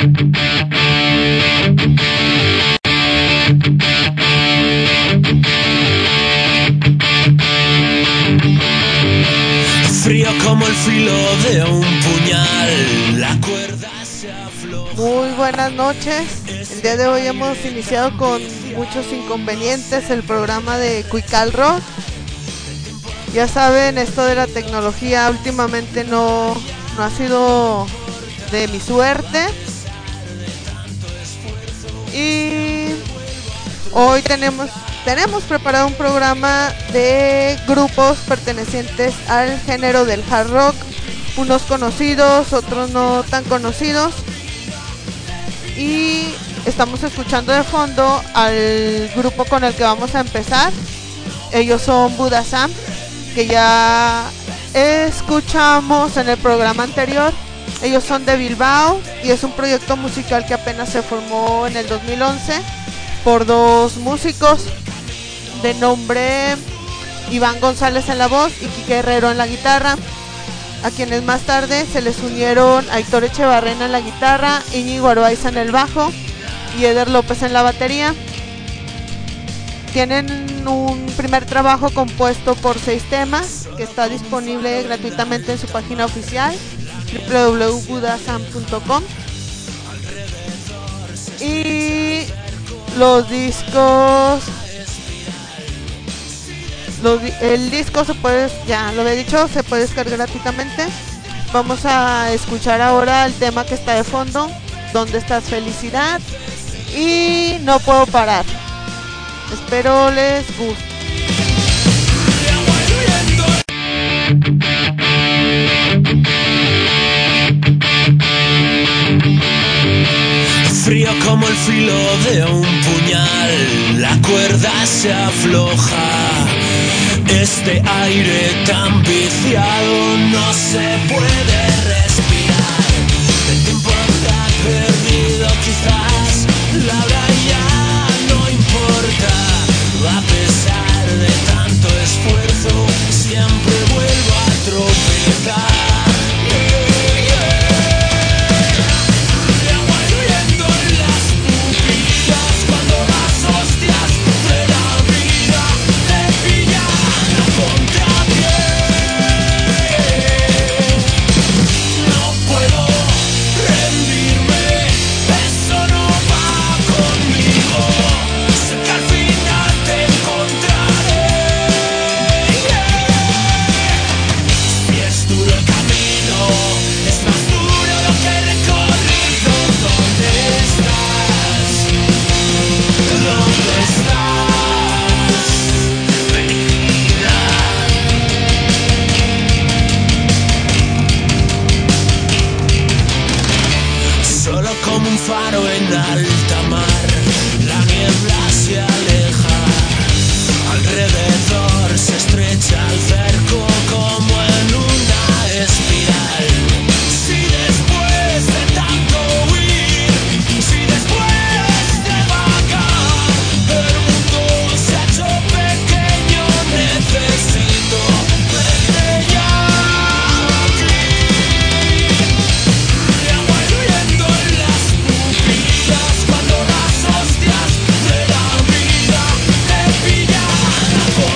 Frío como el filo de un puñal, la cuerda se afloja. Muy buenas noches. El día de hoy hemos iniciado con muchos inconvenientes el programa de Cuical Rock. Ya saben, esto de la tecnología últimamente no ha sido de mi suerte. Y hoy tenemos preparado un programa de grupos pertenecientes al género del hard rock, unos conocidos, otros no tan conocidos, y estamos escuchando de fondo al grupo con el que vamos a empezar. Ellos son Buddha Sam, que ya escuchamos en el programa anterior. Ellos son de Bilbao y es un proyecto musical que apenas se formó en el 2011 por dos músicos de nombre Iván González en la voz y Quique Herrero en la guitarra, a quienes más tarde se les unieron Aitor Echevarrena en la guitarra, Íñigo Araiza en el bajo y Eder López en la batería. Tienen un primer trabajo compuesto por 6 temas que está disponible gratuitamente en su página oficial www.budasam.com, y los discos, el disco se puede, ya lo había dicho, se puede descargar gratuitamente. Vamos a escuchar ahora el tema que está de fondo, ¿Dónde estás, felicidad? Y No puedo parar. Espero les guste. Frío como el filo de un puñal, la cuerda se afloja. Este aire tan viciado no se puede respirar. El tiempo está perdido, quizás la hora ya no importa. A pesar de tanto esfuerzo, siempre vuelvo a tropezar. Faro en alta mar, la niebla se aleja, alrededor se estrecha el cerco como en una espiral. Si después de tanto huir, si después de vagar, el mundo se ha hecho pequeño, necesito verte ya. Cuando las hostias de la vida te pillan.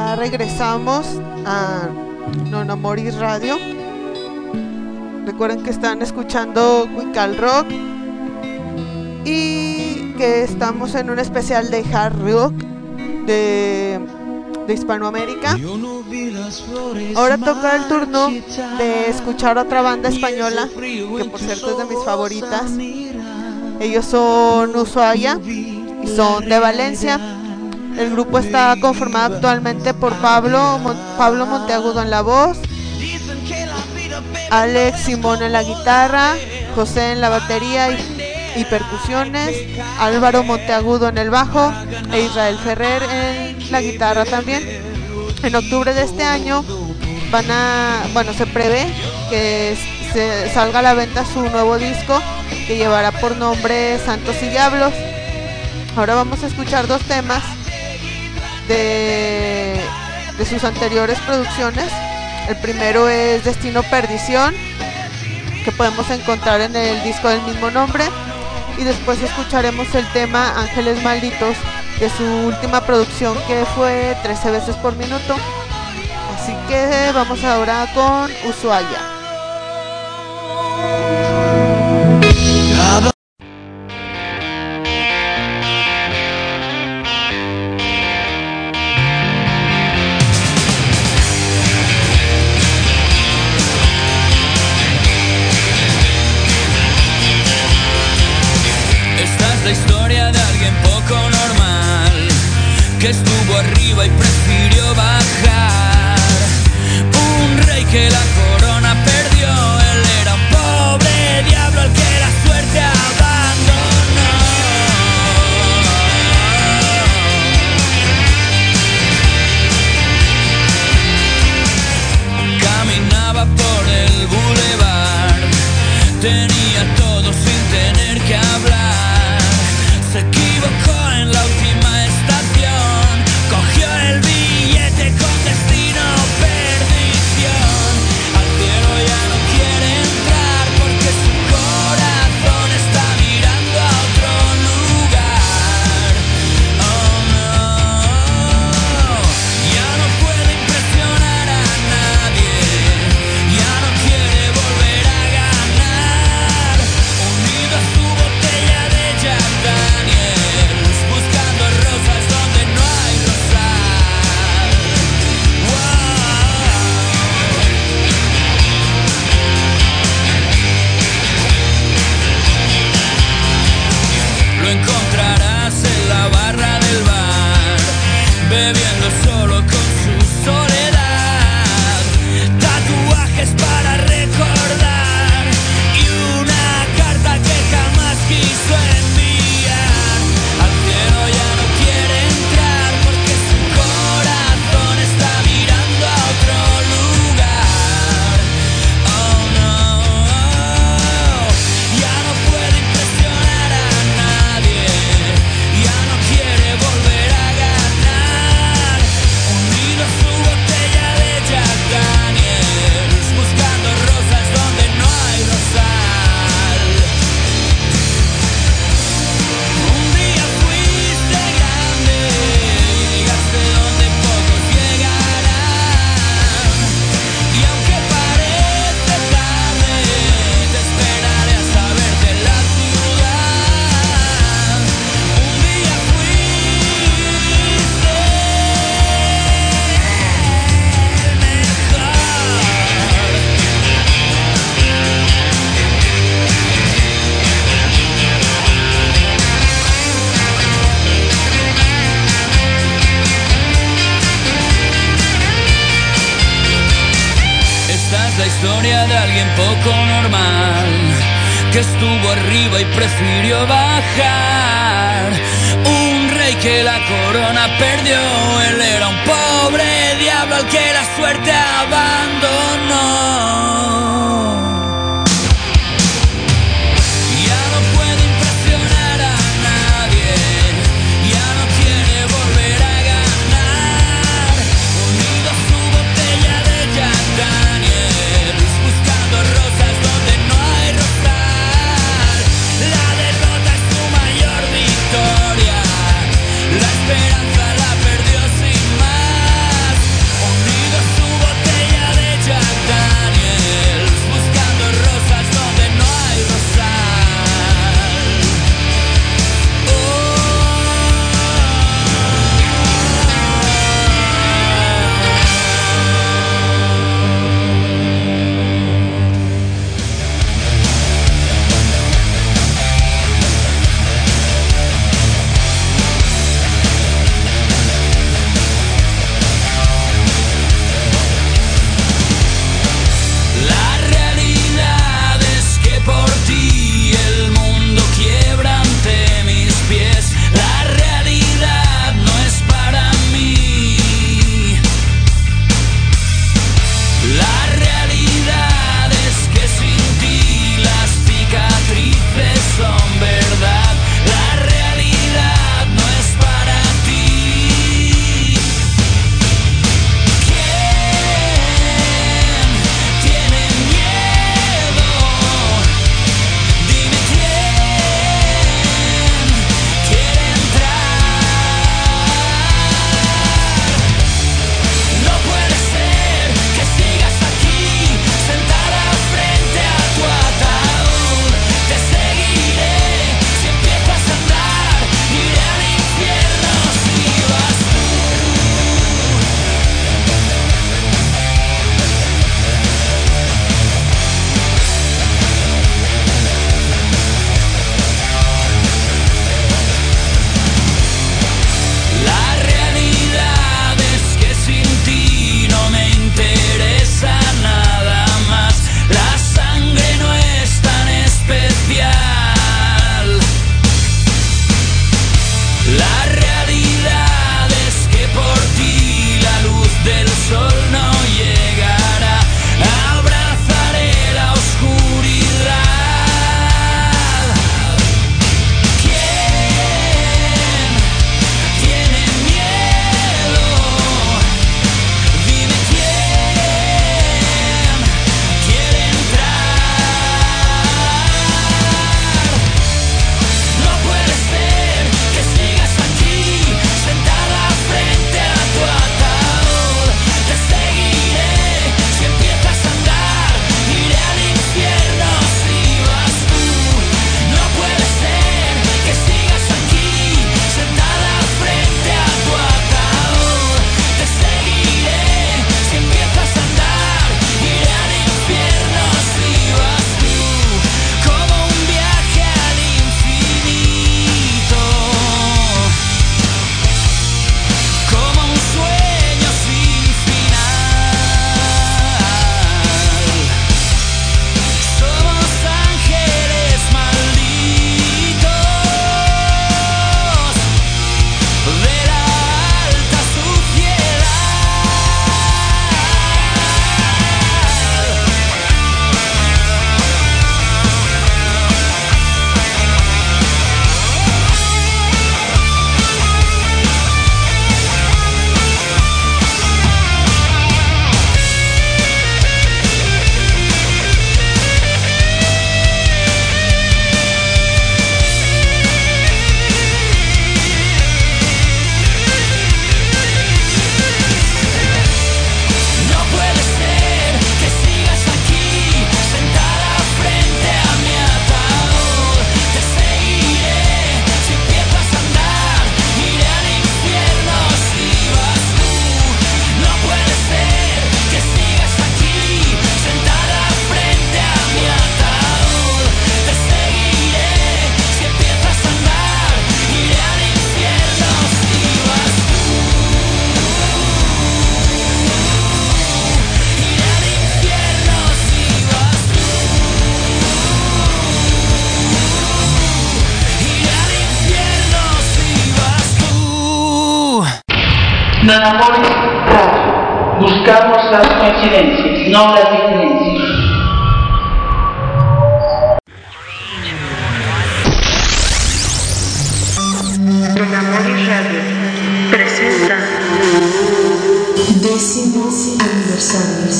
Ya regresamos a Non Amoris Radio. Recuerden que están escuchando Cuical Rock y que estamos en un especial de hard rock de Hispanoamérica. Ahora toca el turno de escuchar otra banda española que por cierto es de mis favoritas. Ellos son Ushuaia y son de Valencia. El grupo está conformado actualmente por Pablo Monteagudo en la voz, Alex Simón en la guitarra, José en la batería y percusiones, Álvaro Monteagudo en el bajo e Israel Ferrer en la guitarra también. En octubre de este año se prevé que salga a la venta su nuevo disco que llevará por nombre Santos y Diablos. Ahora vamos a escuchar dos temas de sus anteriores producciones. El primero es Destino Perdición, que podemos encontrar en el disco del mismo nombre, y después escucharemos el tema Ángeles Malditos de su última producción, que fue 13 veces por minuto. Así que vamos ahora con Ushuaia. La historia de alguien poco normal que estuvo arriba y prefirió bajar. Un rey que la corona perdió. Él era un pobre diablo al que la suerte abandonó. Caminaba por el bulevar, tenía todo sin tener que hablar. Se equivocó en la última estación, cogió el billete con destino perdición. Al cielo ya no quiere entrar porque su corazón está mirando a otro lugar. Oh no, ya no puede impresionar a nadie, ya no quiere volver a ganar. Unido a su botella de Jack Daniels, buscando rosas donde no hay rosal. Lo encontrarás en la barra del bar, bebiendo solo con su soledad. Tatuajes para recordar y una carta que jamás quiso enviar. Al cielo ya no quiere entrar porque su corazón está mirando a otro lugar. Oh no, ya no puede impresionar a nadie, ya no quiere volver a ganar. Unido a su botella de Jack Daniels, buscando rosas donde no hay rosal. Un día fuiste grande y llegaste donde pocos llegarán. Y aunque parece tarde, te esperaré hasta verte en la ciudad. Un día fuiste el mejor. Esta es la historia de alguien poco normal que estuvo arriba y prefirió bajar. Un rey que la corona perdió. Él era un pobre diablo al que la suerte abandonó. Ya no puede impresionar a nadie, ya no quiere volver a ganar. Unido a su botella de Jack Daniels, buscando rosas donde no hay rosal. La derrota es su mayor victoria, la esperanza la perdió sin más. Don Amor Radio. Buscamos las coincidencias, no las diferencias. Don Amor Radio presenta 10º aniversario.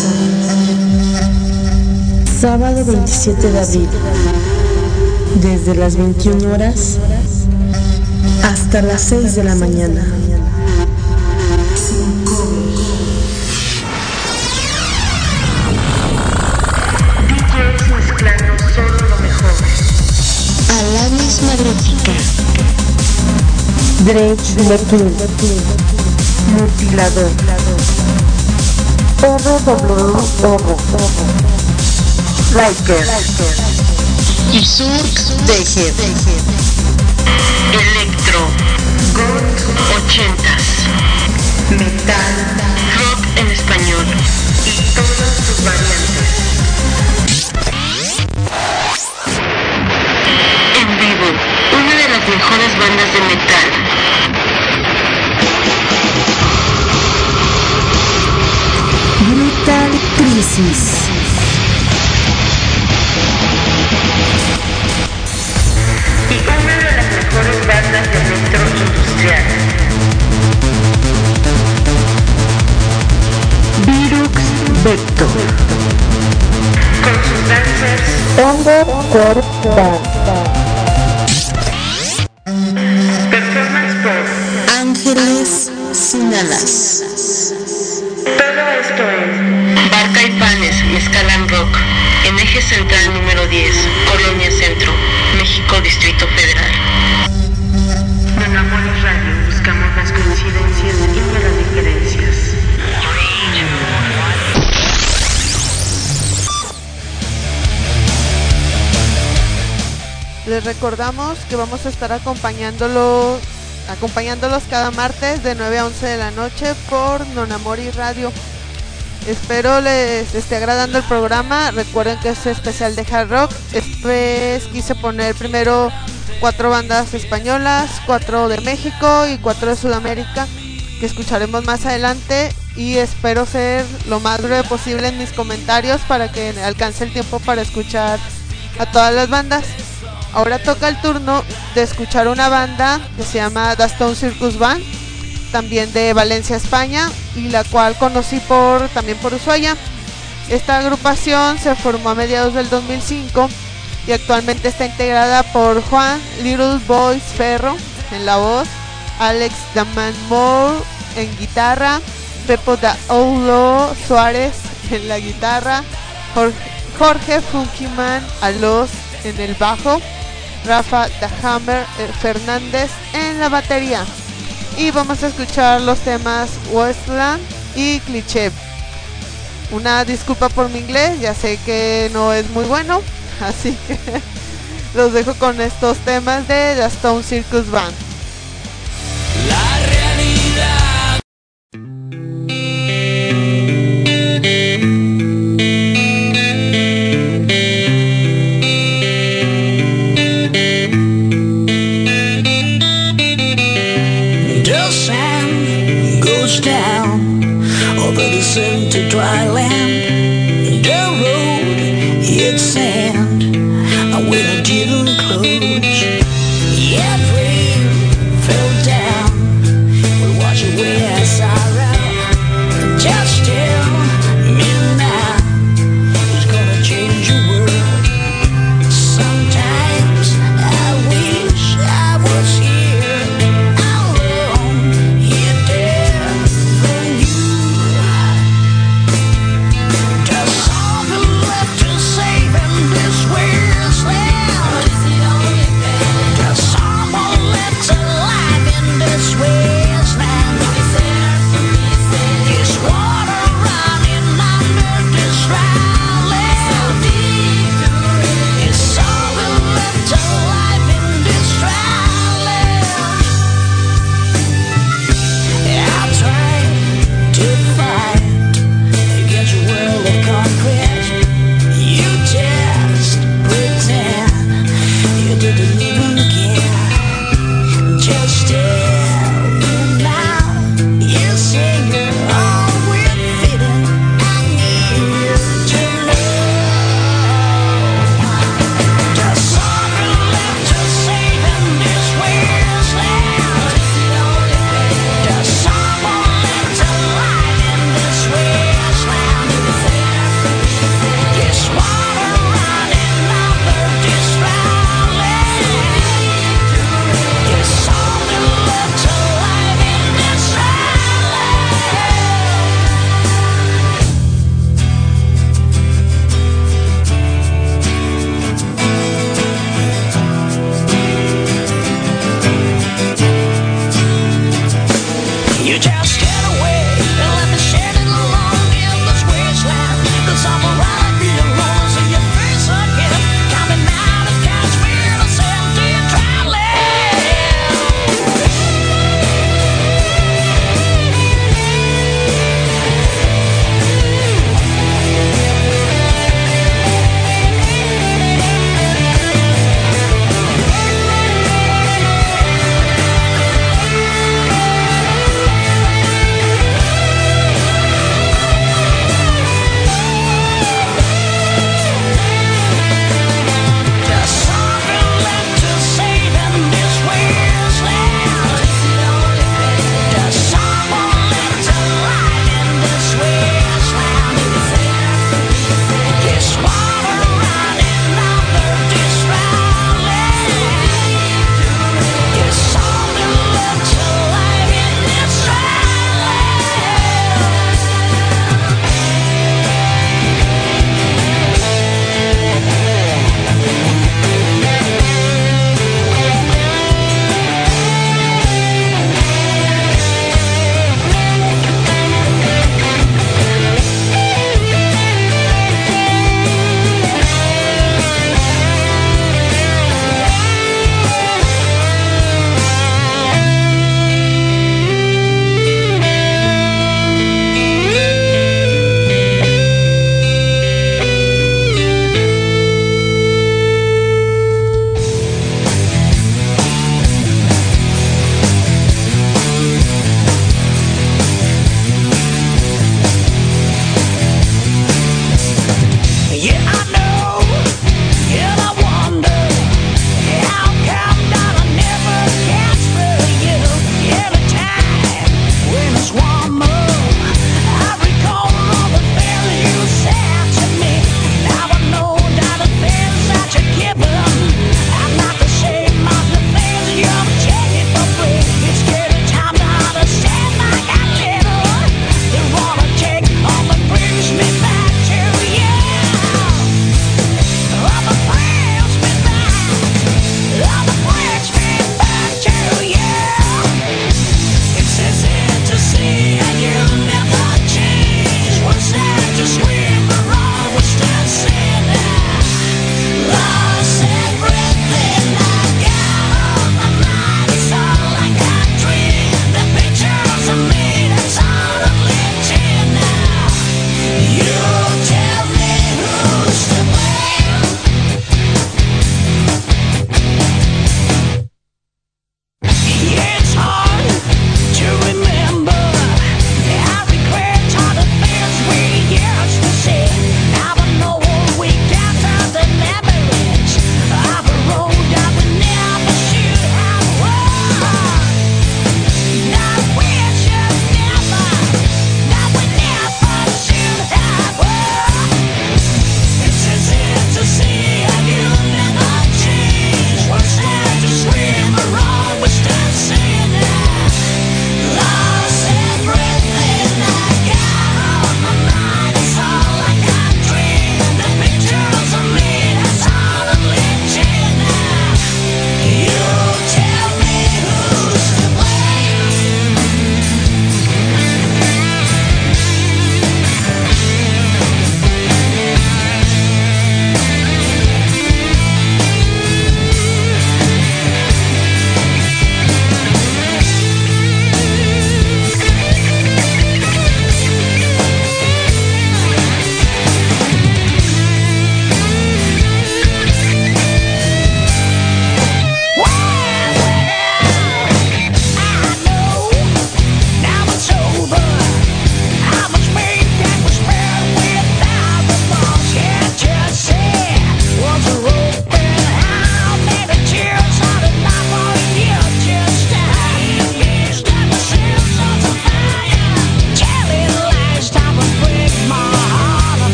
Sábado 27 de abril, desde las 21 horas hasta las 6 de la mañana. DJs mezclando solo lo mejor. Alanis Magnética, Dredge Metal, Mutilador, Liker y Surx Deje, Electro, Goth 80s, Metal, Rock en español y todas sus variantes. En vivo, una de las mejores bandas de metal. Brutal Crisis. Y una de las mejores bandas de electro industrial. Virux Vector. Con sus dancers Performance por Ángeles Sin Alas. Todo esto es Barca y Panes Mezcalan Rock, en eje central número 10, Colonia Centro, México, Distrito Federal. Don Amor Radio, buscamos las coincidencias y no las diferencias. Les recordamos que vamos a estar acompañándolos cada martes de 9 a 11 de la noche por Non Amor Radio. Espero les esté agradando el programa. Recuerden que es especial de hard rock. Quise poner primero 4 bandas españolas, 4 de México y 4 de Sudamérica, que escucharemos más adelante, y espero ser lo más breve posible en mis comentarios para que alcance el tiempo para escuchar a todas las bandas. Ahora toca el turno de escuchar una banda que se llama The Stone Circus Band, también de Valencia, España, y la cual conocí también por Ushuaia. Esta agrupación se formó a mediados del 2005 y actualmente está integrada por Juan Little Boys Ferro en la voz, Alex Daman Moore en guitarra, Pepo da Oulo Suárez en la guitarra, Jorge Funkyman Alos en el bajo, Rafa The Hammer Fernández en la batería. Y vamos a escuchar los temas Westland y Cliché. Una disculpa por mi inglés, ya sé que no es muy bueno, así que los dejo con estos temas de The Stone Circus Band. La realidad. The sun goes down over the empty dry land. The road, it's sand, and when it didn't close, yet rain fell down. We wash away our sorrow. Just tell me now, who's gonna change the world? Sometimes I wish I was here alone, here there when you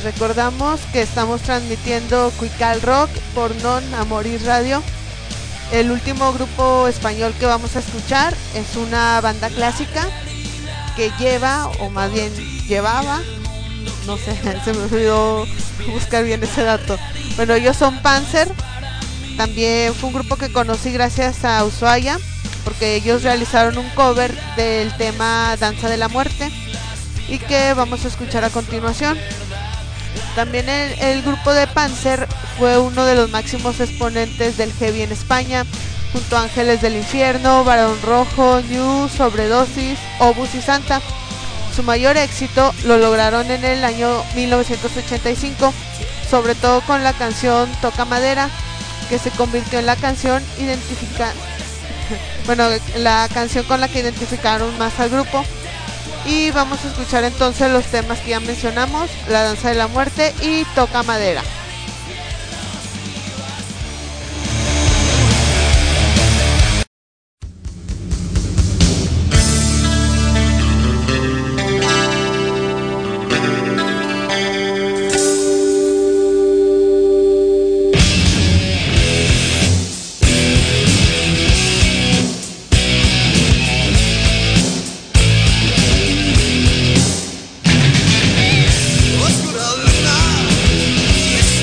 les recordamos que estamos transmitiendo Cuical Rock por Non Amoris Radio. El último grupo español que vamos a escuchar es una banda clásica que lleva, o más bien llevaba, no sé, se me olvidó buscar bien ese dato. Bueno, ellos son Panzer. También fue un grupo que conocí gracias a Ushuaia, porque ellos realizaron un cover del tema Danza de la Muerte y que vamos a escuchar a continuación. También el grupo de Panzer fue uno de los máximos exponentes del heavy en España, junto a Ángeles del Infierno, Barón Rojo, New, Sobredosis, Obus y Santa. Su mayor éxito lo lograron en el año 1985, sobre todo con la canción Toca Madera, que se convirtió en la canción la canción con la que identificaron más al grupo. Y vamos a escuchar entonces los temas que ya mencionamos: La Danza de la Muerte y Toca Madera. Oscura luna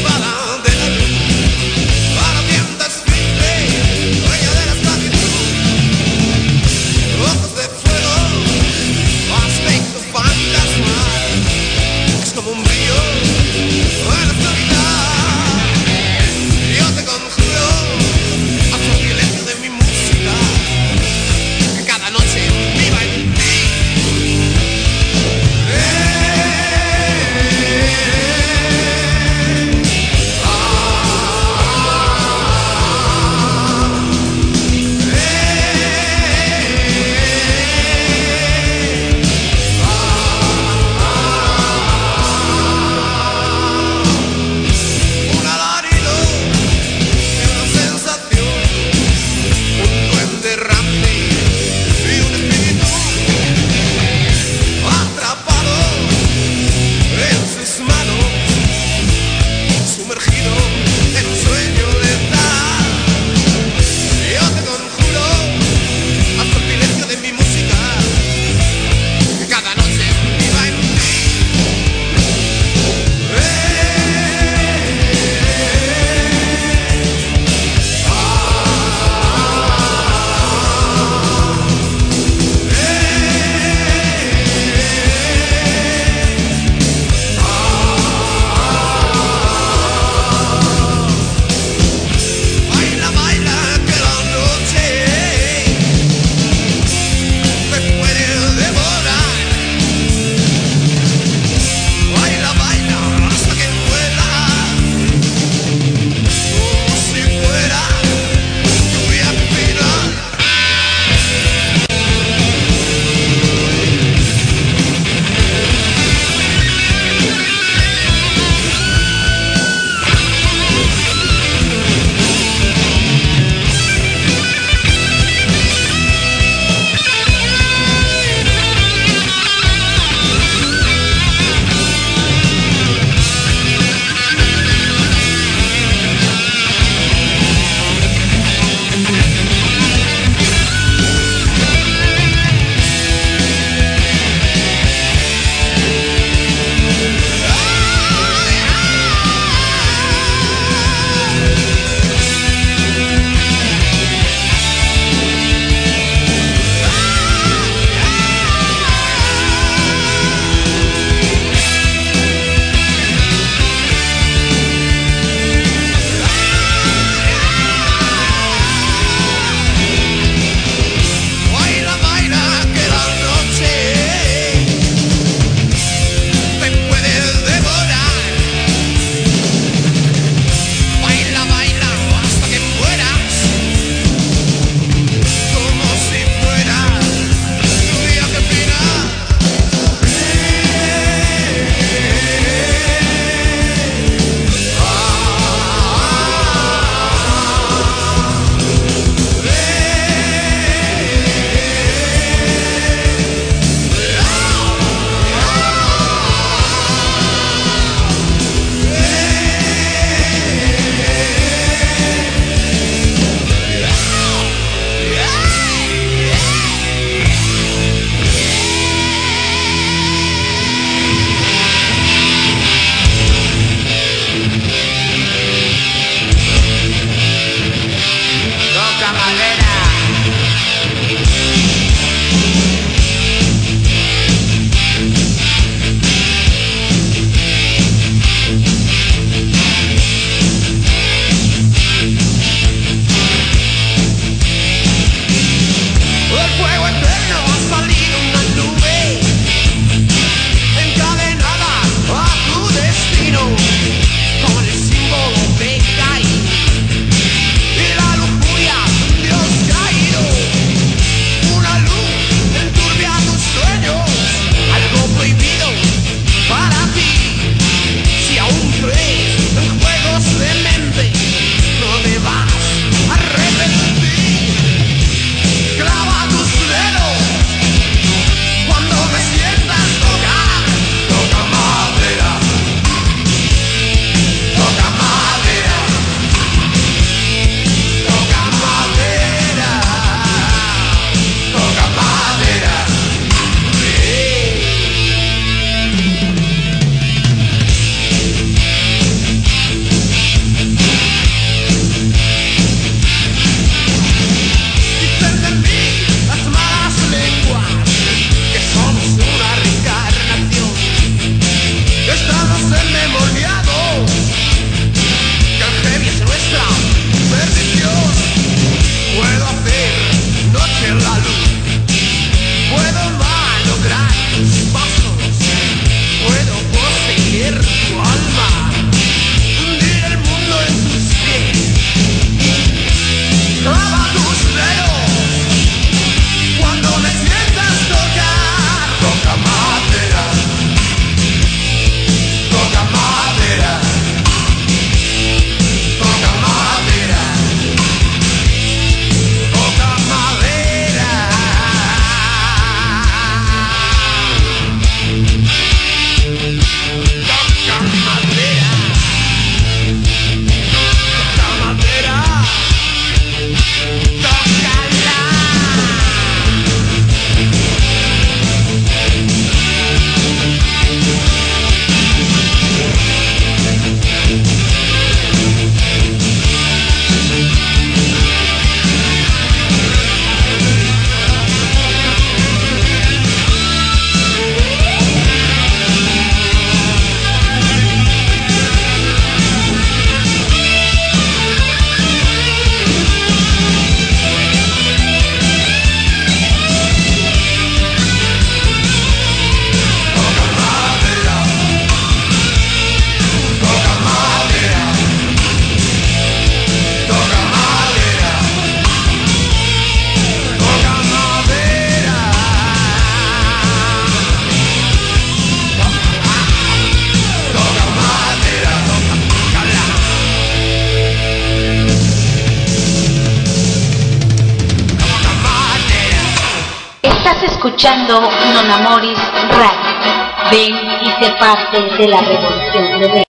escuchando Non Amoris Radio. Ven y sé parte de la revolución de Ven.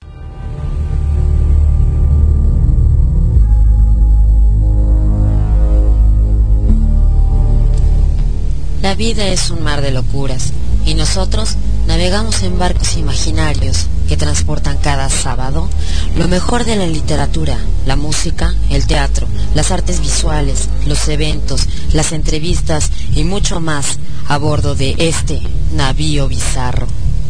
La vida es un mar de locuras y nosotros navegamos en barcos imaginarios que transportan cada sábado lo mejor de la literatura, la música, el teatro, las artes visuales, los eventos, las entrevistas y mucho más a bordo de este navío bizarro.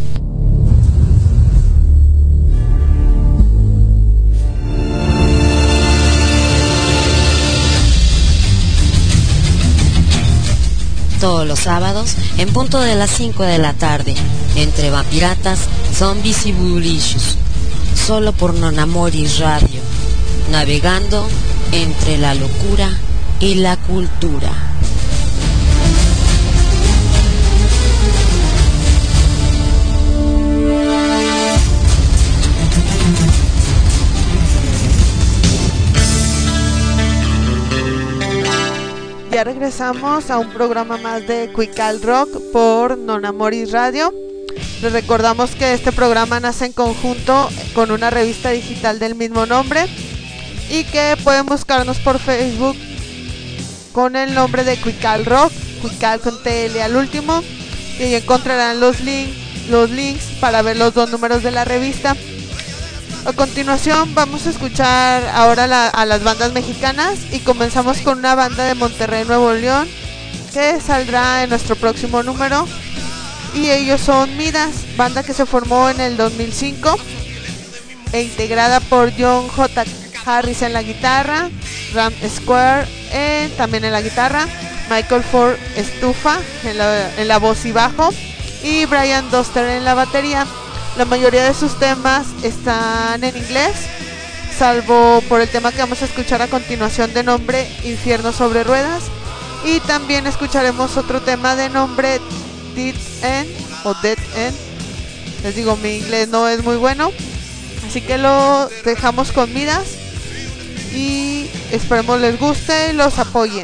Todos los sábados, en punto de las 5 de la tarde, entre vampiratas, zombies y bulicious, solo por Non Amoris Radio, navegando entre la locura y la cultura. Ya regresamos a un programa más de Cuical Rock por Non Amoris Radio. Les recordamos que este programa nace en conjunto con una revista digital del mismo nombre y que pueden buscarnos por Facebook con el nombre de Cuical Rock, Cuical con TL al último, y ahí encontrarán los links para ver los 2 números de la revista. A continuación vamos a escuchar ahora a las bandas mexicanas y comenzamos con una banda de Monterrey, Nuevo León, que saldrá en nuestro próximo número, y ellos son Midas, banda que se formó en el 2005 e integrada por John J. Harris en la guitarra, Ram Square también en la guitarra, Michael Ford Estufa en la voz y bajo y Brian Doster en la batería. La mayoría de sus temas están en inglés, salvo por el tema que vamos a escuchar a continuación de nombre Infierno sobre Ruedas, y también escucharemos otro tema de nombre Dead End o Dead End. Les digo, mi inglés no es muy bueno, así que lo dejamos con Midas y esperemos les guste y los apoyen.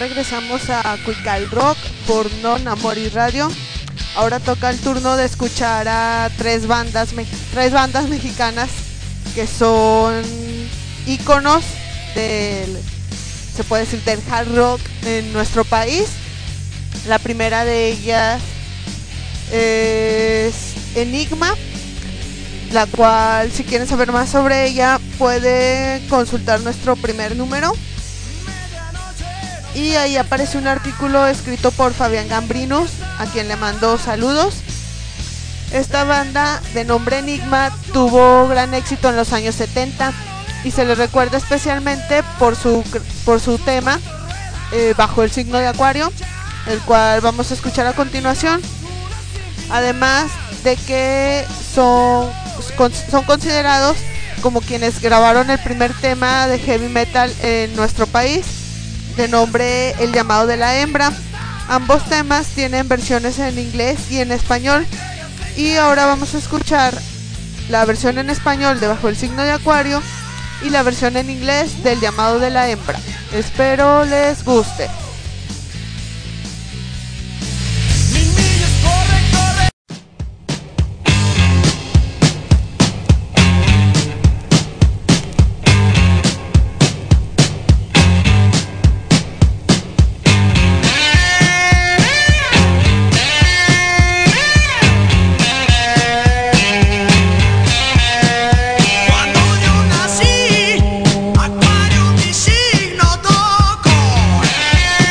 regresamos a Cuical Rock por Non Amoris Radio. Ahora toca el turno de escuchar a tres bandas mexicanas que son íconos se puede decir, del hard rock en nuestro país. La primera de ellas es Enigma, la cual, si quieren saber más sobre ella, puede consultar nuestro primer número. Y ahí aparece un artículo escrito por Fabián Gambrinus, a quien le mando saludos. Esta banda de nombre Enigma tuvo gran éxito en los años 70 y se le recuerda especialmente por su tema Bajo el signo de Acuario, el cual vamos a escuchar a continuación. Además de que son considerados como quienes grabaron el primer tema de heavy metal en nuestro país, de nombre El llamado de la hembra. Ambos temas tienen versiones en inglés y en español, y ahora vamos a escuchar la versión en español de Bajo el signo de Acuario y la versión en inglés del llamado de la hembra. Espero les guste. Acuario mi signo tocó.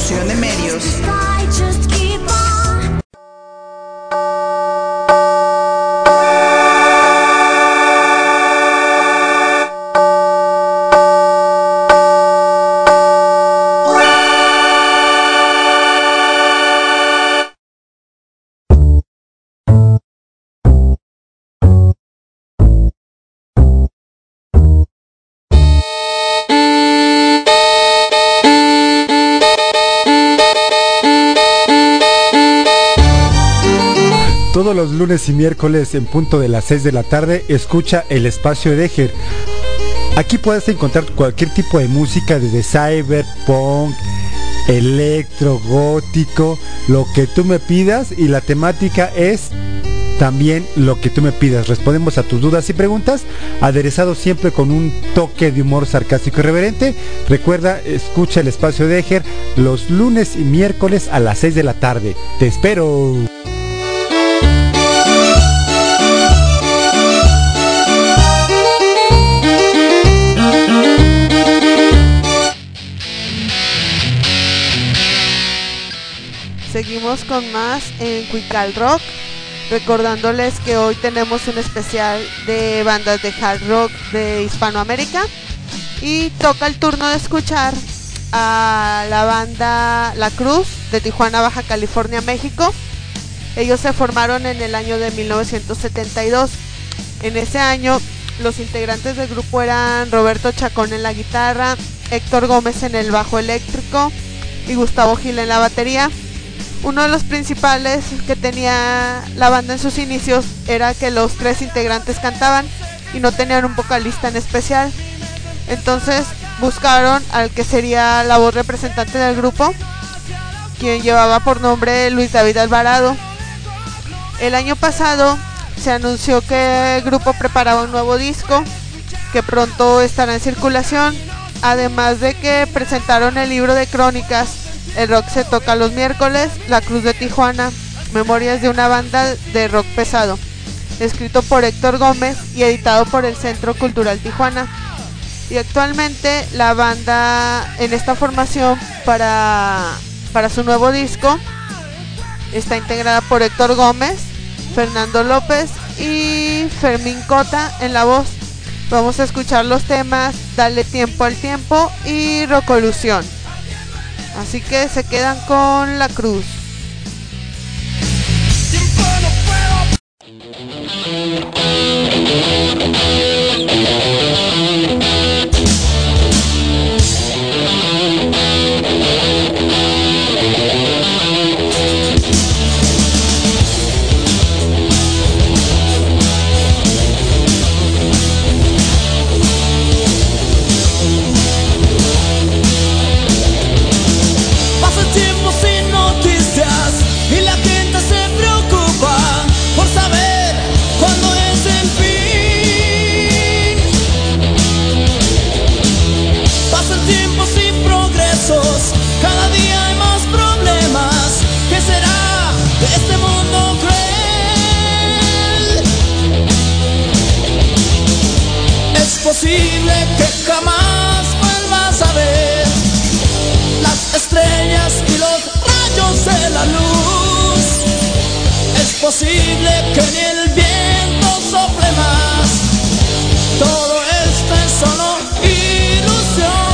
Distribución de medios. Todos los lunes y miércoles en punto de las 6 de la tarde, escucha el espacio de Eger. Aquí puedes encontrar cualquier tipo de música, desde cyberpunk, electro, gótico, lo que tú me pidas, y la temática es también lo que tú me pidas. Respondemos a tus dudas y preguntas, aderezado siempre con un toque de humor sarcástico y irreverente. Recuerda, escucha el espacio de Eger los lunes y miércoles a las 6 de la tarde. ¡Te espero! Seguimos con más en Cuical Rock, recordándoles que hoy tenemos un especial de bandas de hard rock de Hispanoamérica, y toca el turno de escuchar a la banda La Cruz de Tijuana, Baja California, México. Ellos se formaron en el año de 1972. En ese año los integrantes del grupo eran Roberto Chacón en la guitarra, Héctor Gómez en el bajo eléctrico y Gustavo Gil en la batería. Uno de los principales que tenía la banda en sus inicios era que los tres integrantes cantaban y no tenían un vocalista en especial. Entonces buscaron al que sería la voz representante del grupo, quien llevaba por nombre Luis David Alvarado. El año pasado se anunció que el grupo preparaba un nuevo disco que pronto estará en circulación, además de que presentaron el libro de crónicas El rock se toca los miércoles, La Cruz de Tijuana, memorias de una banda de rock pesado, escrito por Héctor Gómez y editado por el Centro Cultural Tijuana. Y actualmente la banda en esta formación para su nuevo disco está integrada por Héctor Gómez, Fernando López y Fermín Cota en la voz. Vamos a escuchar los temas Dale tiempo al tiempo y Rocolución. Así que se quedan con La Cruz. Cada día hay más problemas. ¿Qué será de este mundo cruel? Es posible que jamás vuelvas a ver las estrellas y los rayos de la luz. Es posible que ni el viento sople más. Todo esto es solo ilusión.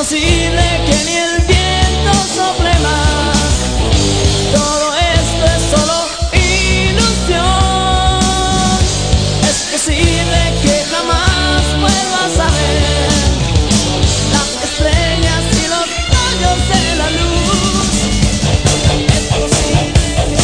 posible que ni el viento sople más. Todo esto es solo ilusión. Es posible que jamás vuelvas a ver las estrellas y los rayos de la luz. Es posible.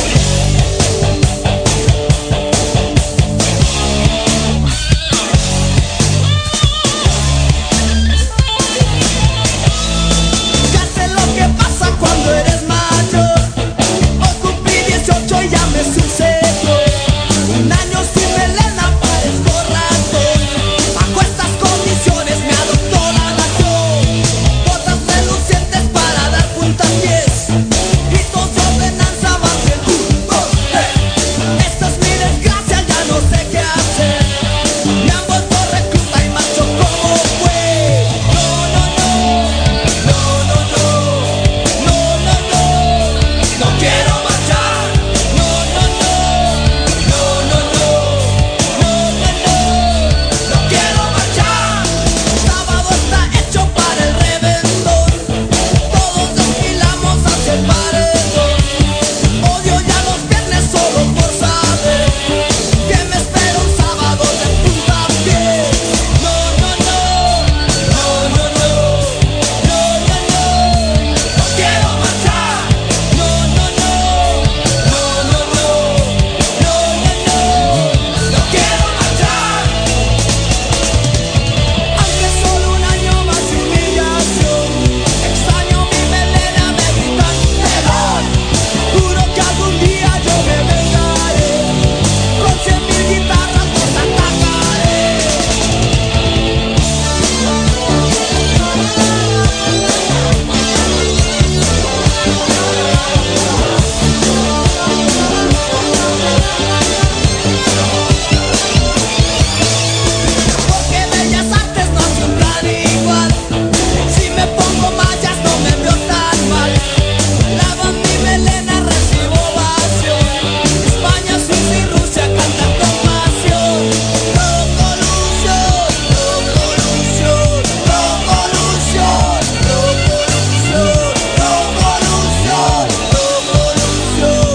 Ya sé lo que pasa cuando eres mayor. Hoy cumplí 18 y ya me sucedió. Un año sin melena, parezco ratón. Bajo estas condiciones me adoptó la nación. Botas relucientes para dar puntapiés. Gritos de ordenanza más bien 1, 2, 3. Esta es mi desgracia, ya no sé qué hacer. Me han vuelto recluta y macho como fue. No, no, no, no, no, no, no, no, no, no quiero marchar. No, no, no, no, no, no, no, no, no, no quiero marchar. Sábado está hecho para el reventón. Todos desfilamos hacia el paredón. Odio ya los viernes solo por saber que me espera un sábado de puntapié. No, no, no, no, no, no, no, no, no, no quiero marchar. No, no, no, no, no, no, no, no, no quiero marchar. Aunque solo un año más de humillación, extraño mi melena, me gritan te voy. Juro que algún día yo me vengaré. Con 100.000 guitarras los atacaré. Porque Bellas Artes no hace un plan igual. Si me pongo mallas no me veo tan mal. Lavan mi melena, recibo ovación. España, Suiza y Rusia cantan con pasión. Revolución, revolución, revolución, revolución, revolución, revolución,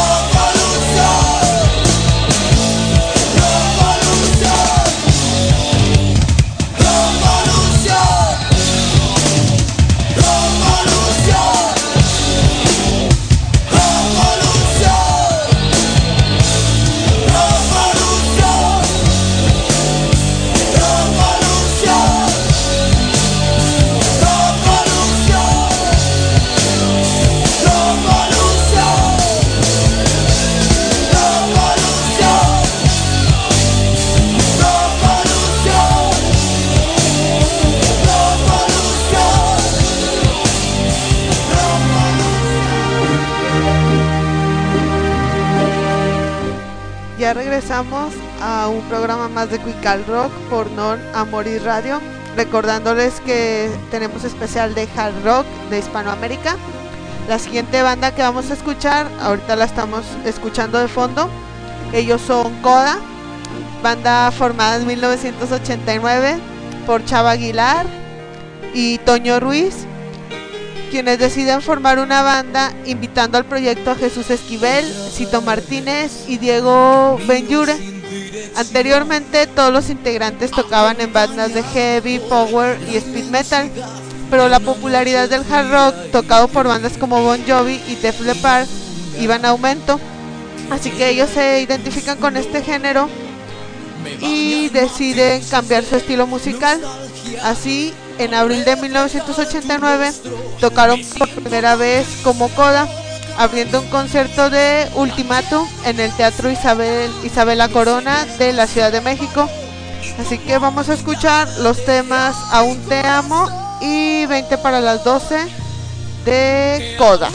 Ya regresamos a un programa más de Cuical Rock por Non Amoris Radio, recordándoles que tenemos especial de hard rock de Hispanoamérica. La siguiente banda que vamos a escuchar, ahorita la estamos escuchando de fondo, ellos son Coda, banda formada en 1989 por Chava Aguilar y Toño Ruiz, quienes deciden formar una banda invitando al proyecto a Jesús Esquivel, Cito Martínez y Diego Benjure. Anteriormente todos los integrantes tocaban en bandas de heavy, power y speed metal, pero la popularidad del hard rock tocado por bandas como Bon Jovi y Def Leppard iba en aumento, así que ellos se identifican con este género y deciden cambiar su estilo musical. Así, en abril de 1989 tocaron por primera vez como Coda, abriendo un concierto de Ultimatum en el Teatro Isabela Corona de la Ciudad de México. Así que vamos a escuchar los temas Aún te amo y 20 para las 12 de Coda.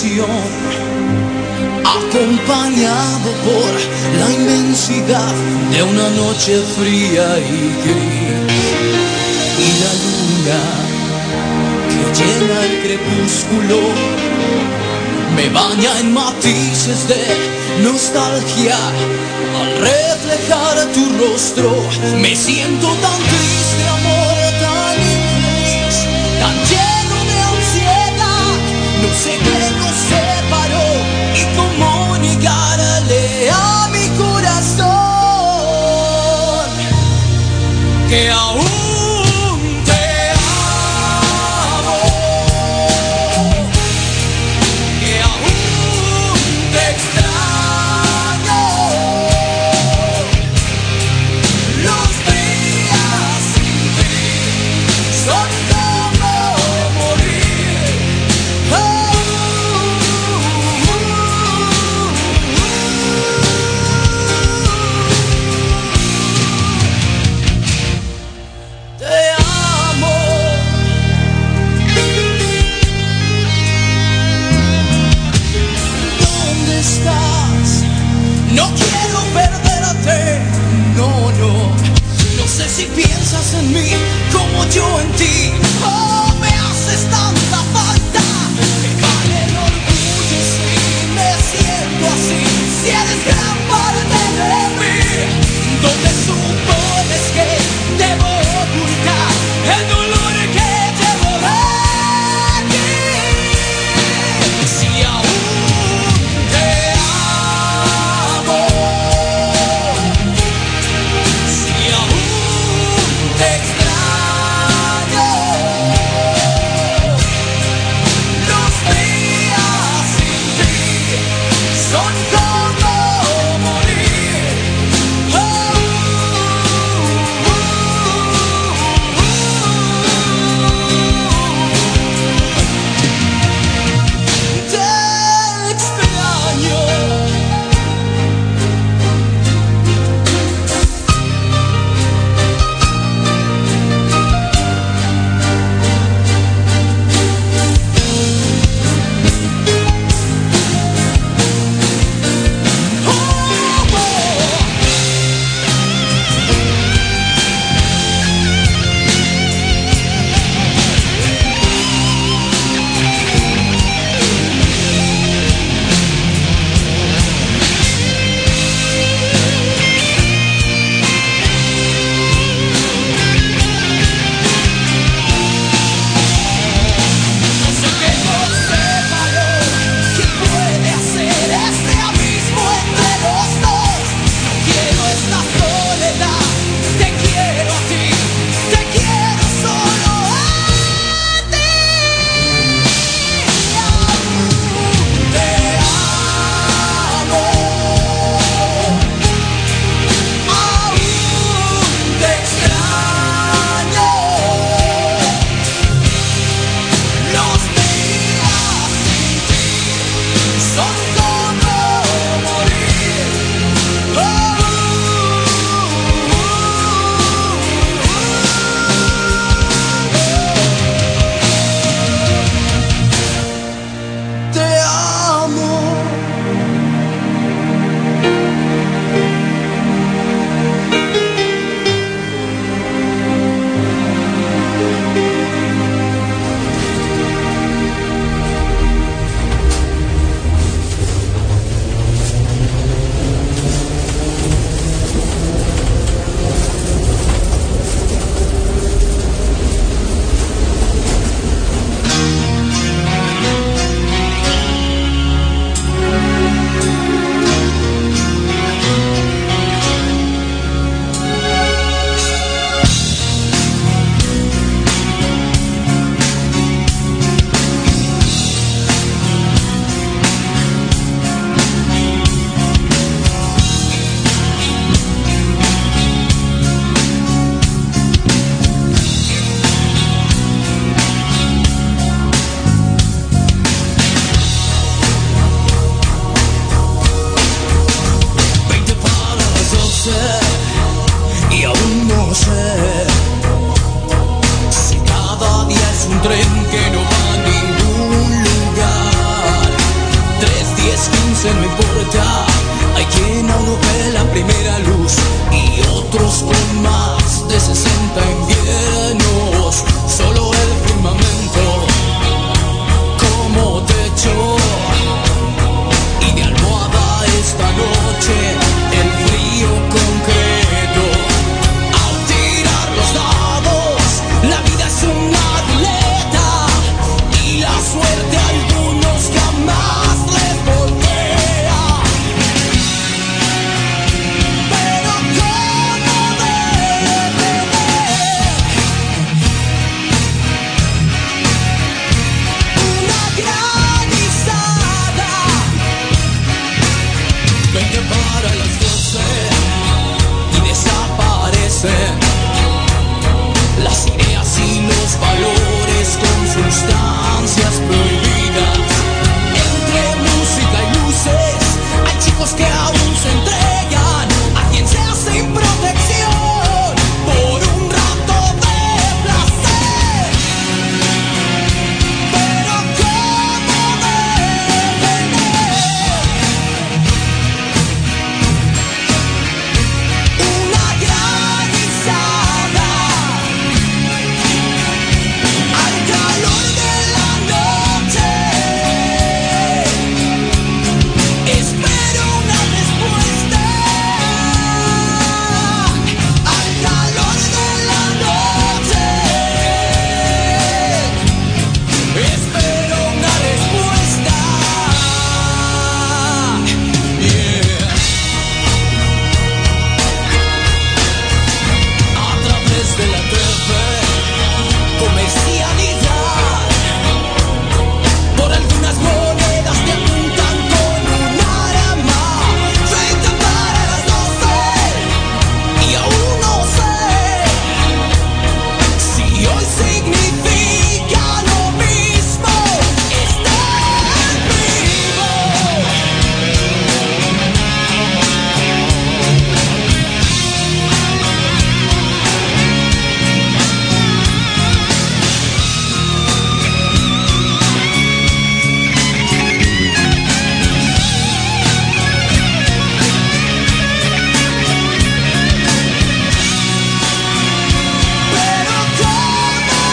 canción, acompañado por la inmensidad de una noche fría y gris, y la luna que llena el crepúsculo me baña en matices de nostalgia. Al reflejar tu rostro me siento tan triste, amor, tan infeliz, tan lleno de ansiedad. No sé qué nos separó y cómo negarle a mi corazón que aún si piensas en mí como yo en ti. Oh, me haces tanta falta, me vale el orgullo si me siento así. Si eres gran parte de mí, ¿dónde supones que debo ocultar el dolor que llevo aquí? Si aún te amo, si aún te extraño, los días sin ti son como morir. Te extraño. 10, 15, no importa. Hay quien aún no ve la primera luz y otros con más de 60 inviernos. Solo el firmamento como techo y de almohada esta noche el frío concreto. Al tirar los dados, la vida es una ruleta y la suerte a algunos jamás les voltea. Pero ¿cómo debe una granizada? 20 para las 12 y desaparecen las ideas y los valores con sustancias prohibidas. Entre música y luces hay chicos que aún se entregan a quien sea sin protección por un rato de placer. Pero ¿cómo deben una granizada al calor de la noche? Espero una respuesta al calor de la noche. Espero una respuesta. Yeah. A través de la TV, comercialidad. Por algunas monedas te apuntan con un arma. 30 para las 12 y aún no sé si hoy significa lo mismo estar vivo. Pero ¿cómo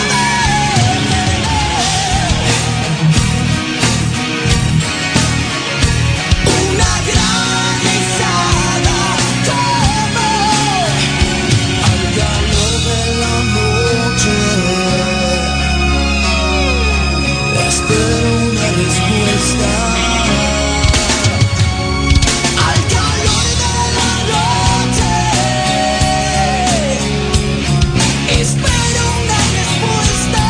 una granizada como al calor de la noche? Espero una respuesta al calor de la noche. Espero una respuesta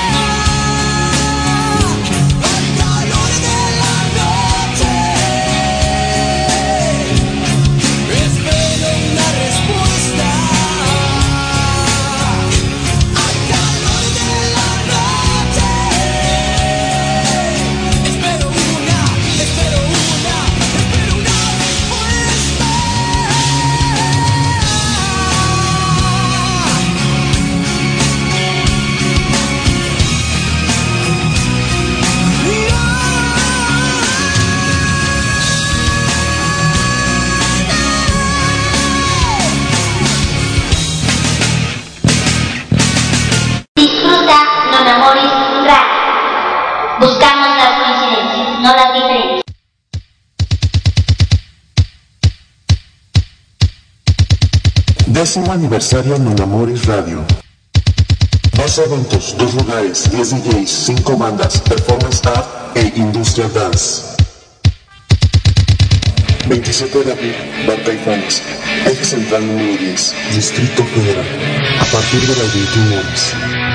al calor de la noche. Espero una respuesta al calor de la noche. Espero una respuesta. Disfruta Nonamoris Radio. Buscamos las coincidencias, no las diferencias. Décimo aniversario Nonamoris Radio. 2 eventos, 2 lugares, 10 DJs, 5 bandas, performance art e industrial dance. 27 de abril, Bar Caifanes, Eje Central número 10, Distrito Federal, a partir de las 21 horas.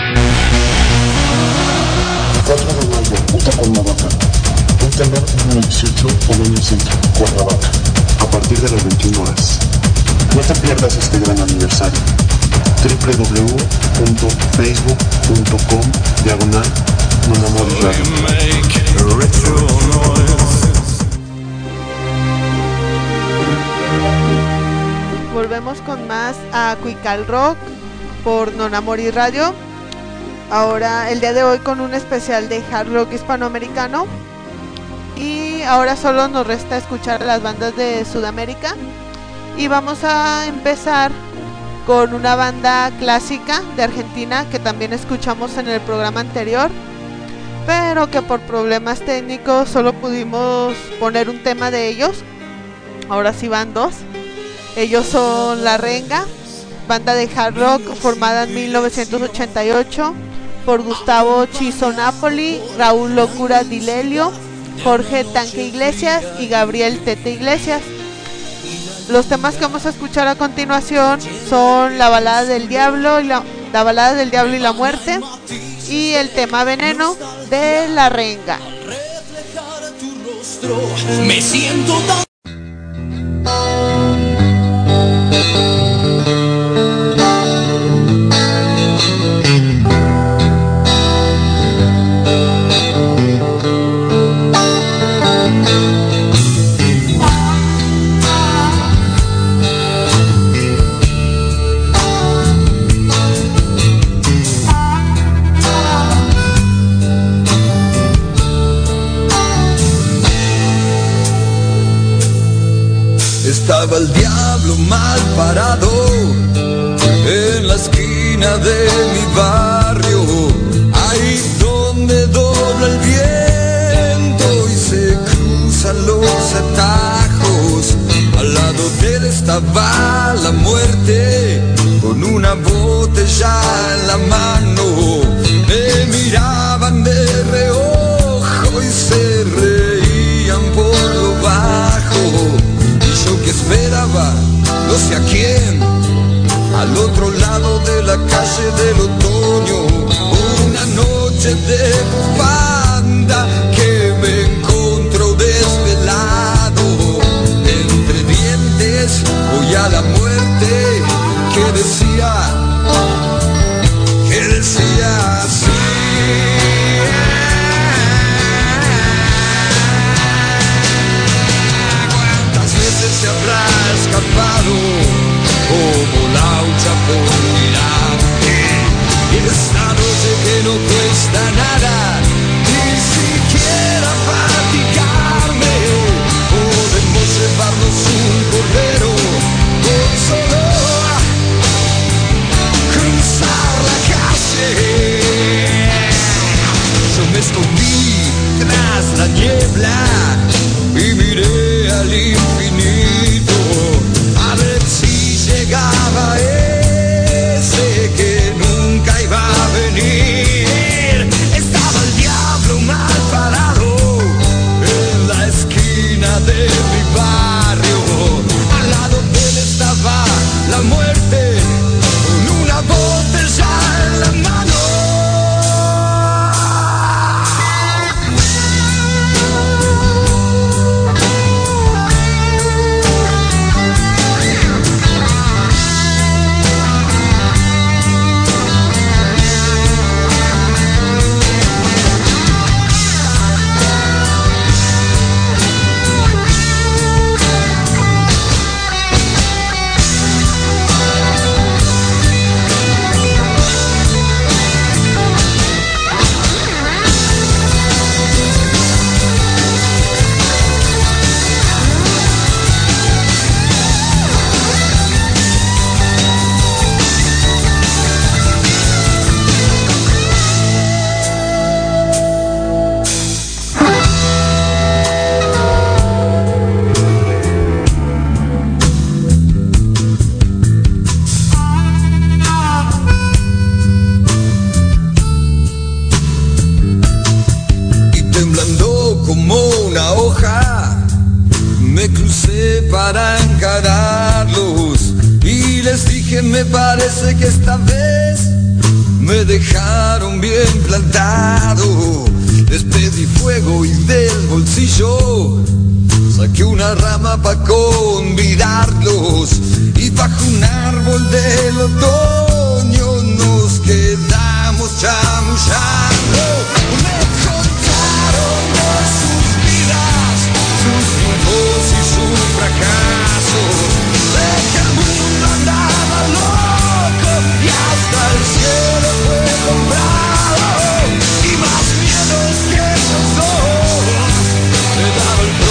4 de mayo, Puta Cuernavaca, un tenor número 18, Colonia Centro, Cuernavaca, a partir de las 21 horas. No te pierdas este gran aniversario. www.facebook.com/Nonamoris Radio. Volvemos con más a Cuical Rock por Nonamoris Radio. Ahora, el día de hoy, con un especial de hard rock hispanoamericano. Y ahora solo nos resta escuchar a las bandas de Sudamérica y vamos a empezar con una banda clásica de Argentina que también escuchamos en el programa anterior, pero que por problemas técnicos solo pudimos poner un tema de ellos. Ahora sí van dos. Ellos son La Renga, banda de hard rock formada en 1988 por Gustavo Chizo Napoli, Raúl Locura Di Lelio, Jorge Tanque Iglesias y Gabriel Tete Iglesias. Los temas que vamos a escuchar a continuación son La Balada del Diablo y la Balada del Diablo y la Muerte y el tema Veneno de La Renga. Me siento tan... Estaba el diablo mal parado en la esquina de mi barrio, ahí donde dobla el viento y se cruzan los atajos. Al lado de él estaba la muerte con una botella en la mano. Me miraban de reojo y se reían por lo bajo. Yo que esperaba, no sé a quién, al otro lado de la calle del otoño, una noche de bufanda que me encontró desvelado, entre dientes voy a la muerte que decía así. Se habrá escapado como laucha por mirarte. Y esta noche que no cuesta nada, ni siquiera fatigarme, podemos llevarnos un cordero con solo cruzar la calle. Yo me escondí tras la niebla y miré al infinito a ver si llegaba ese que nunca iba a venir. Estaba el diablo mal parado en la esquina de mi barrio, al lado de él estaba la muerte con una botella en la mano. Para encararlos y les dije, me parece que esta vez me dejaron bien plantado. Les pedí fuego y del bolsillo saqué una rama para convidarlos, y bajo un árbol del otoño nos quedamos chamullando. Me contaron de sus vidas, sus triunfos y sus fracasos, de que el mundo andaba loco y hasta el cielo fue comprado, y más miedos que esos dos me daba el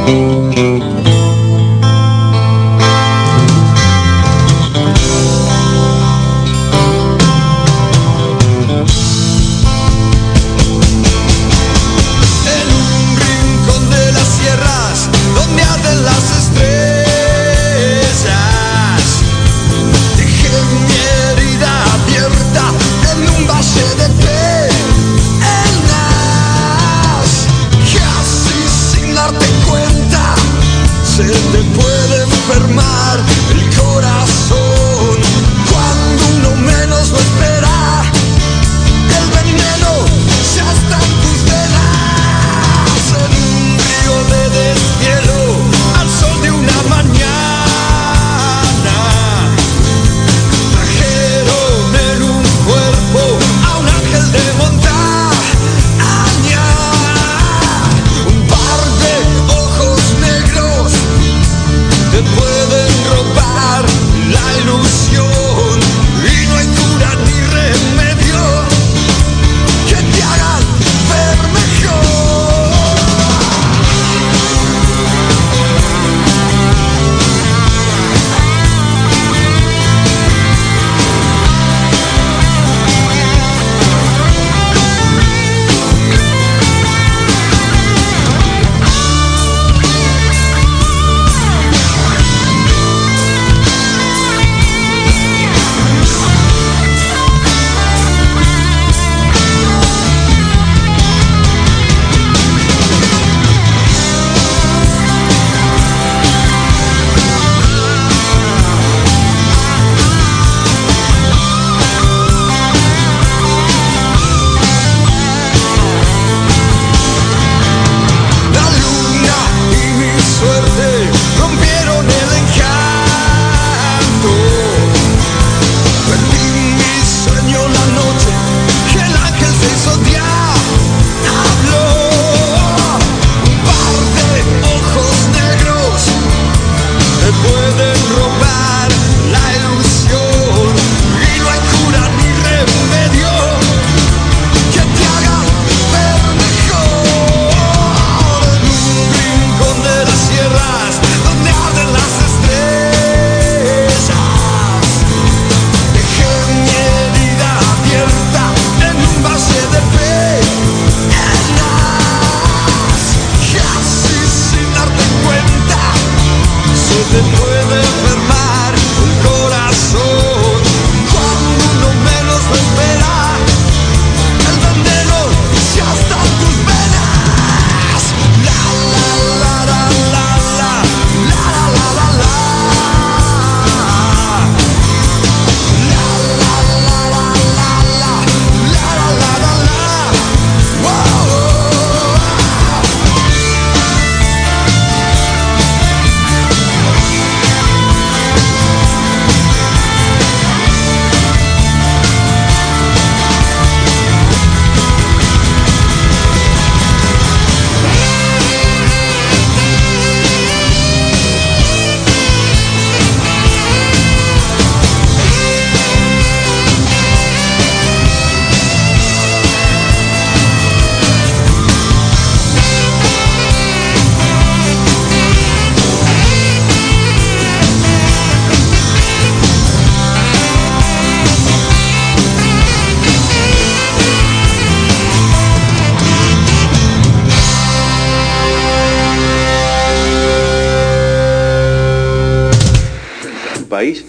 país.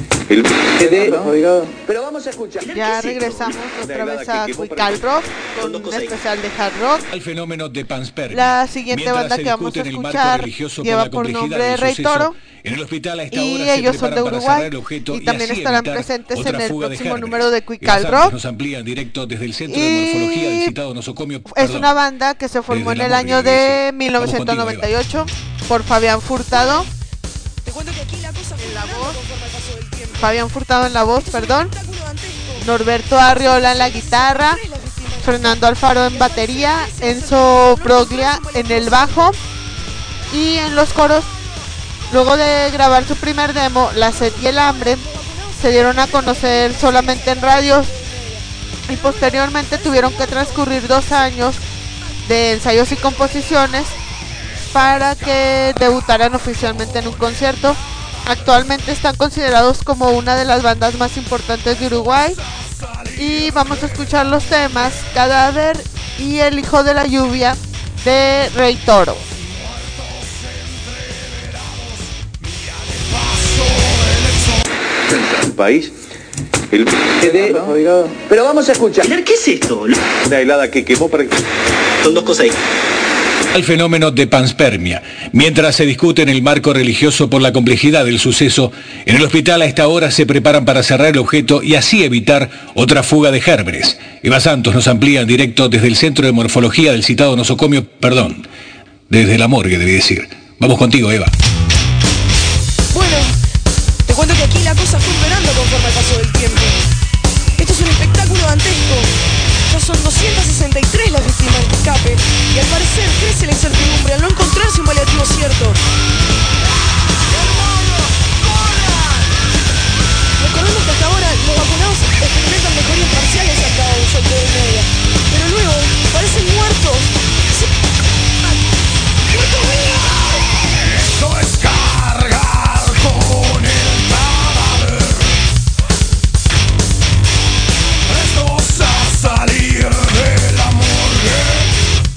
Pero vamos a escuchar. Ya regresamos otra vez a Cuical Rock con un especial de hard rock. El fenómeno de Panspermia. La siguiente banda que vamos a escuchar lleva por nombre Rey Toro. En el hospital a esta y hora ellos son de Uruguay y también estarán presentes en el próximo número de Cuical Rock. Nos amplían directo desde el Centro de Morfología del citado nosocomio. Es una banda que se formó en el año de 1998 por Fabián Furtado. Te cuento que aquí la cosa en la voz, Fabián Furtado en la voz, perdón. Norberto Arriola en la guitarra, Fernando Alfaro en batería, Enzo Broglia en el bajo y en los coros. Luego de grabar su primer demo, La Sed y el Hambre, se dieron a conocer solamente en radios y posteriormente tuvieron que transcurrir 2 años de ensayos y composiciones para que debutaran oficialmente en un concierto. Actualmente están considerados como una de las bandas más importantes de Uruguay. Y vamos a escuchar los temas Cadáver y El Hijo de la Lluvia de Rey Toro. El país. Pero vamos a escuchar. ¿Qué es esto? Una helada que quemó para... Son dos cosas ahí. Al fenómeno de panspermia. Mientras se discute en el marco religioso por la complejidad del suceso, en el hospital a esta hora se preparan para cerrar el objeto y así evitar otra fuga de gérmenes. Eva Santos nos amplía en directo desde el Centro de Morfología del citado nosocomio, desde la morgue debí decir. Vamos contigo, Eva. Bueno, te cuento que aquí la cosa fue empeorando conforme al paso del tiempo. Esto es un espectáculo dantesco. Ya son 263 las víctimas de escape y al parecer crece la incertidumbre al no encontrarse un paliativo cierto. Recordemos que hasta ahora los vacunados experimentan mejorías parciales al cabo de un salto de media, pero luego parecen muertos. ¡Muertos vivos! Esto es cargar con el cadáver. Prestos a salir de la morgue.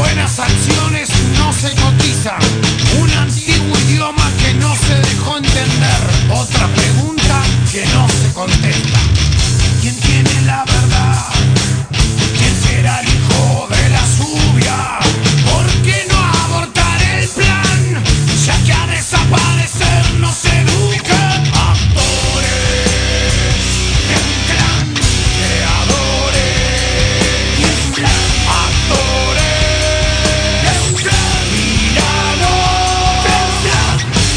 Buenas acciones no se cotizan. Un antiguo idioma que no se dejó entender. Otra pregunta que no se contesta. ¿Quién tiene la verdad? ¿Quién será el hijo de la lluvia? ¿Por qué no abortar el plan? Ya que a desaparecer nos educan actores de un clan, creadores de un clan, actores de un clan, miradores de un clan.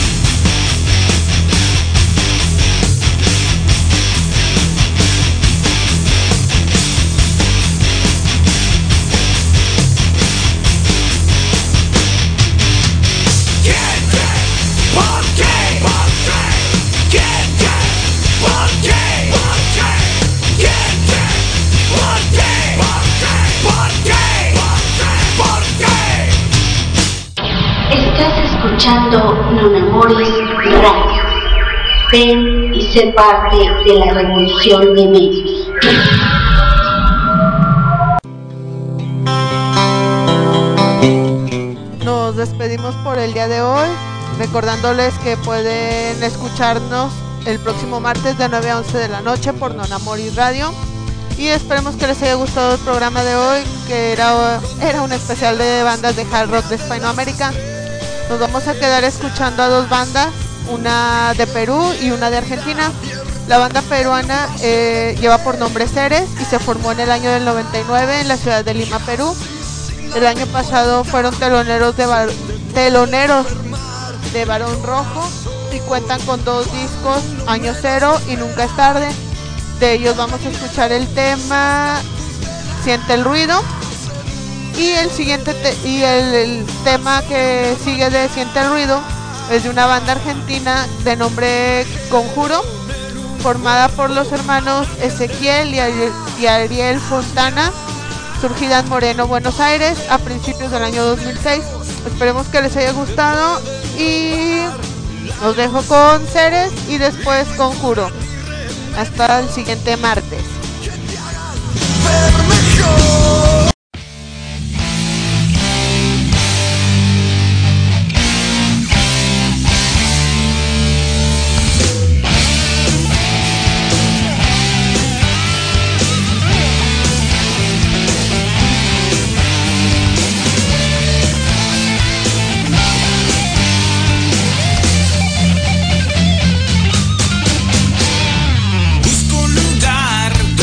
Estás escuchando Nonamoris Radio. Ven y sé parte de la revolución de medios. Nos despedimos por el día de hoy, recordándoles que pueden escucharnos el próximo martes de 9 a 11 de la noche por Nonamoris Radio. Y esperemos que les haya gustado el programa de hoy, que era un especial de bandas de hard rock de Hispanoamérica. Nos vamos a quedar escuchando a dos bandas, una de Perú y una de Argentina. La banda peruana lleva por nombre Ceres y se formó en el año del 99 en la ciudad de Lima, Perú. El año pasado fueron teloneros de Barón Rojo y cuentan con 2 discos, Año Cero y Nunca es Tarde. De ellos vamos a escuchar el tema Siente el Ruido. Y el siguiente el tema que sigue de Siente el Ruido es de una banda argentina de nombre Conjuro, formada por los hermanos Ezequiel y Ariel Fontana, surgida en Moreno, Buenos Aires, a principios del año 2006. Esperemos que les haya gustado y los dejo con Ceres y después Conjuro. Hasta el siguiente martes. Busco un lugar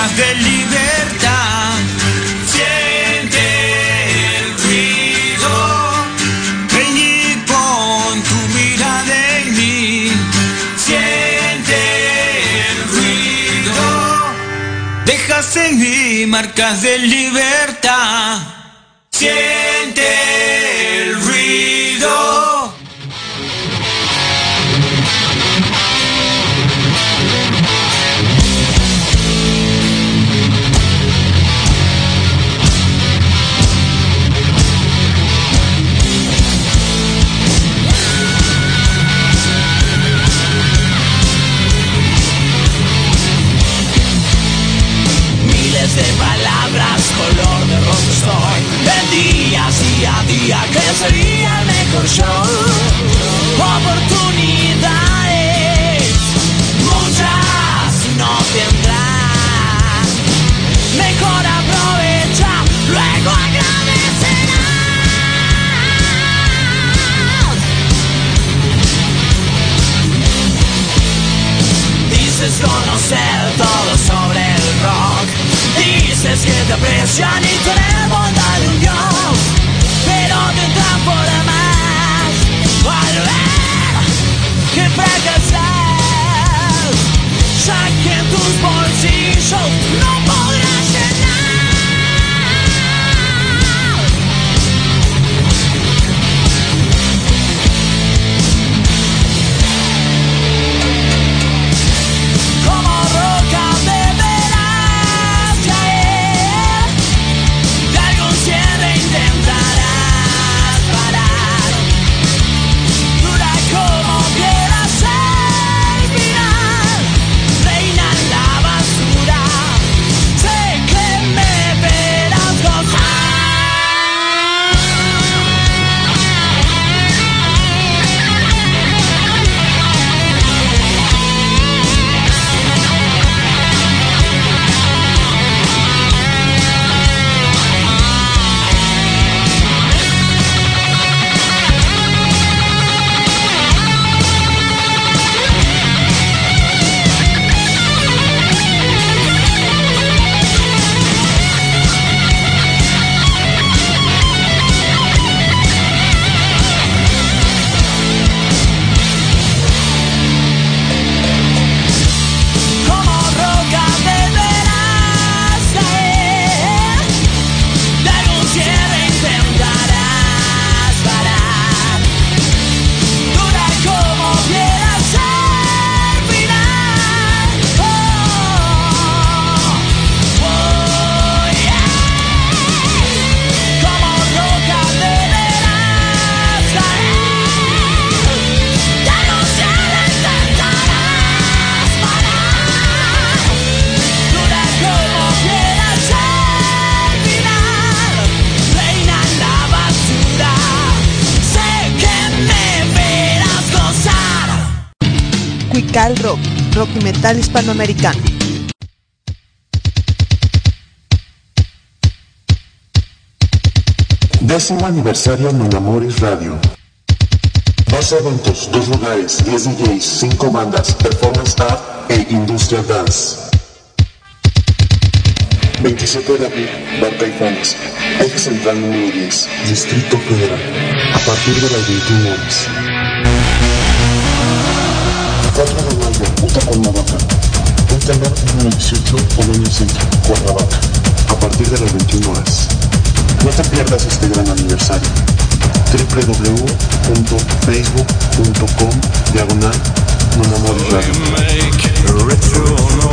marcas de libertad. Siente el ruido, ven y pon tu mirada en mí. Siente el ruido, dejas en mí marcas de libertad. Siente el ruido. De palabras, color de rosa soy. En días día a día que sería el mejor show. Oportunidades, muchas no tendrás. Mejor aprovecha, luego agradecerás. Dices conocer todo sobre el rock. Dices que te aprecian y tener bondad de unión, pero te transformas al ver que fracasas, ya que en tus bolsillos no podrás llenar. Como roca deberás caer, de algún cierre intentarás parar. Dura como quieras el final, reina en la basura. Sé que me verás gozar. Como roca deberás caer, de algún cierre intentarás parar. Dura como quieras el final. Oh, yeah. Como roca deberás caer, de algún cierre intentarás parar. Dura como quieras el final, reina en la basura. Sé que me verás gozar. Cuical Rock, rock y metal hispanoamericano. Décimo aniversario Nunamoris Radio. 2 eventos, 2 lugares, 10 DJs, 5 bandas, performance art e industrial dance. 27 de abril, Bar Caifanes, Eje Central número 10, Distrito Federal, a partir de las 21 horas. 4 de mayo, Utah, Cuernavaca, Internet número 18, Omeño Centro, Cuernavaca, a partir de las 21 horas. No te pierdas este gran aniversario. www.facebook.com/Nunamoris Radio.